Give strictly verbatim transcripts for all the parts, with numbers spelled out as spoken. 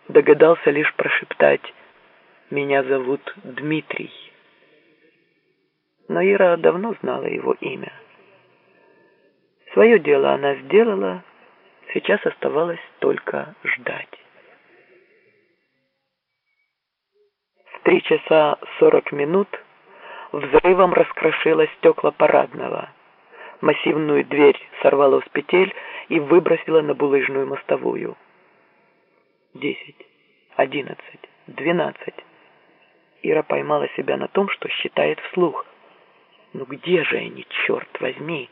догадался лишь прошептать: «Меня зовут Дмитрий». Но Ира давно знала его имя. Свое дело она сделала, сейчас оставалось только ждать. В три часа сорок минут взрывом раскрошило стекла парадного. Массивную дверь сорвало с петель и выбросило на булыжную мостовую. Десять, одиннадцать, двенадцать. Ира поймала себя на том, что считает вслух. Ну где же они, черт возьми?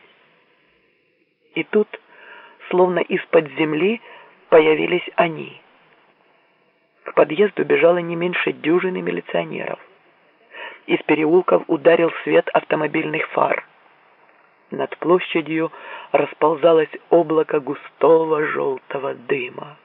И тут, словно из-под земли, появились они. К подъезду бежало не меньше дюжины милиционеров. Из переулков ударил свет автомобильных фар. Над площадью расползалось облако густого желтого дыма.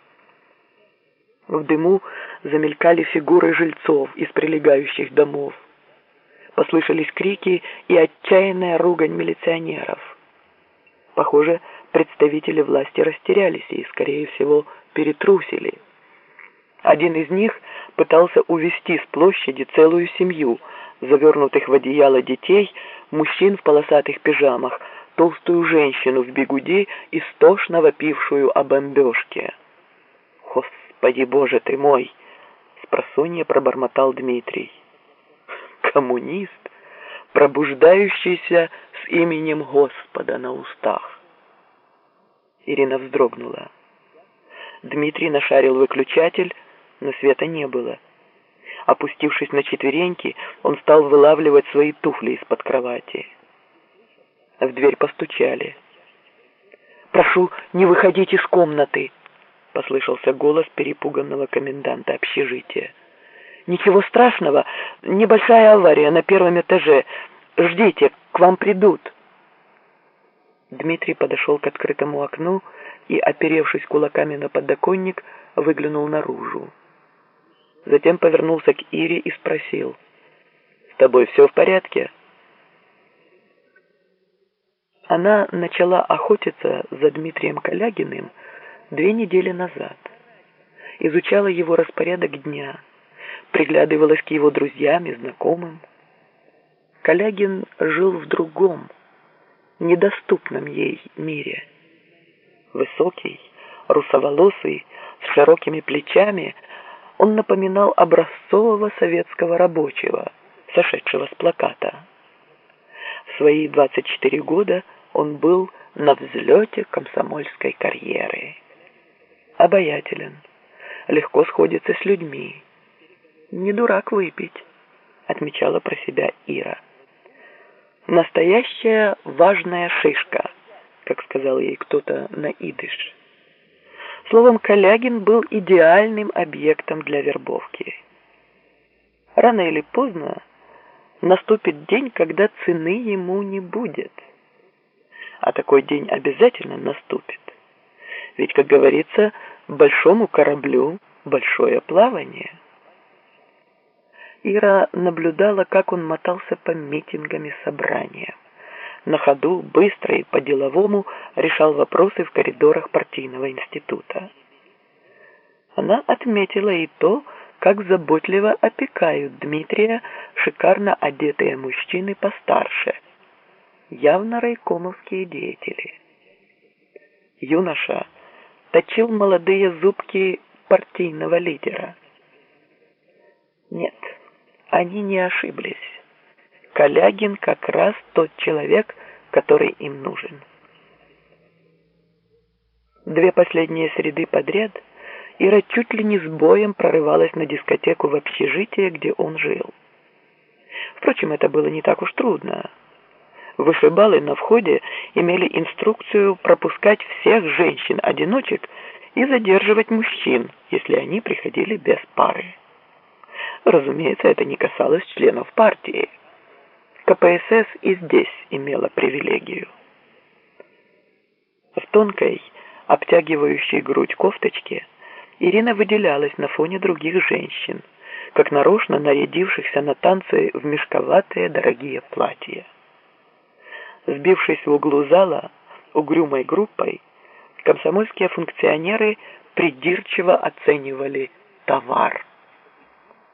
В дыму замелькали фигуры жильцов из прилегающих домов. Послышались крики и отчаянная ругань милиционеров. Похоже, представители власти растерялись и, скорее всего, перетрусили. Один из них пытался увести с площади целую семью, завернутых в одеяло детей, мужчин в полосатых пижамах, толстую женщину в бигуди, истошно вопившую о бомбежке. «Господи, Боже ты мой!» — спросонья пробормотал Дмитрий. «Коммунист, пробуждающийся с именем Господа на устах». Ирина вздрогнула. Дмитрий нашарил выключатель, но света не было. Опустившись на четвереньки, он стал вылавливать свои туфли из-под кровати. В дверь постучали. «Прошу, не выходить из комнаты!» — послышался голос перепуганного коменданта общежития. «Ничего страшного, небольшая авария на первом этаже. Ждите, к вам придут». Дмитрий подошел к открытому окну и, оперевшись кулаками на подоконник, выглянул наружу. Затем повернулся к Ире и спросил: «С тобой все в порядке?» Она начала охотиться за Дмитрием Калягиным две недели назад. Изучала его распорядок дня, приглядывалась к его друзьям и знакомым. Калягин жил в другом, недоступном ей мире. Высокий, русоволосый, с широкими плечами, он напоминал образцового советского рабочего, сошедшего с плаката. В свои двадцать четыре года он был на взлете комсомольской карьеры. Обаятелен, легко сходится с людьми. Не дурак выпить, отмечала про себя Ира. Настоящая важная шишка, как сказал ей кто-то на идыш. Словом, Калягин был идеальным объектом для вербовки. Рано или поздно наступит день, когда цены ему не будет. А такой день обязательно наступит. Ведь, как говорится, большому кораблю большое плавание. Ира наблюдала, как он мотался по митингам и собраниям. На ходу, быстро и по-деловому решал вопросы в коридорах партийного института. Она отметила и то, как заботливо опекают Дмитрия шикарно одетые мужчины постарше, явно райкомовские деятели. Юноша точил молодые зубки партийного лидера. Нет, они не ошиблись. Калягин как раз тот человек, который им нужен. Две последние среды подряд Ира чуть ли не с боем прорывалась на дискотеку в общежитие, где он жил. Впрочем, это было не так уж трудно. Вышибалы на входе имели инструкцию пропускать всех женщин-одиночек и задерживать мужчин, если они приходили без пары. Разумеется, это не касалось членов партии. ка пэ эс эс и здесь имела привилегию. В тонкой, обтягивающей грудь кофточке Ирина выделялась на фоне других женщин, как нарочно нарядившихся на танцы в мешковатые дорогие платья. Сбившись в углу зала угрюмой группой, комсомольские функционеры придирчиво оценивали товар.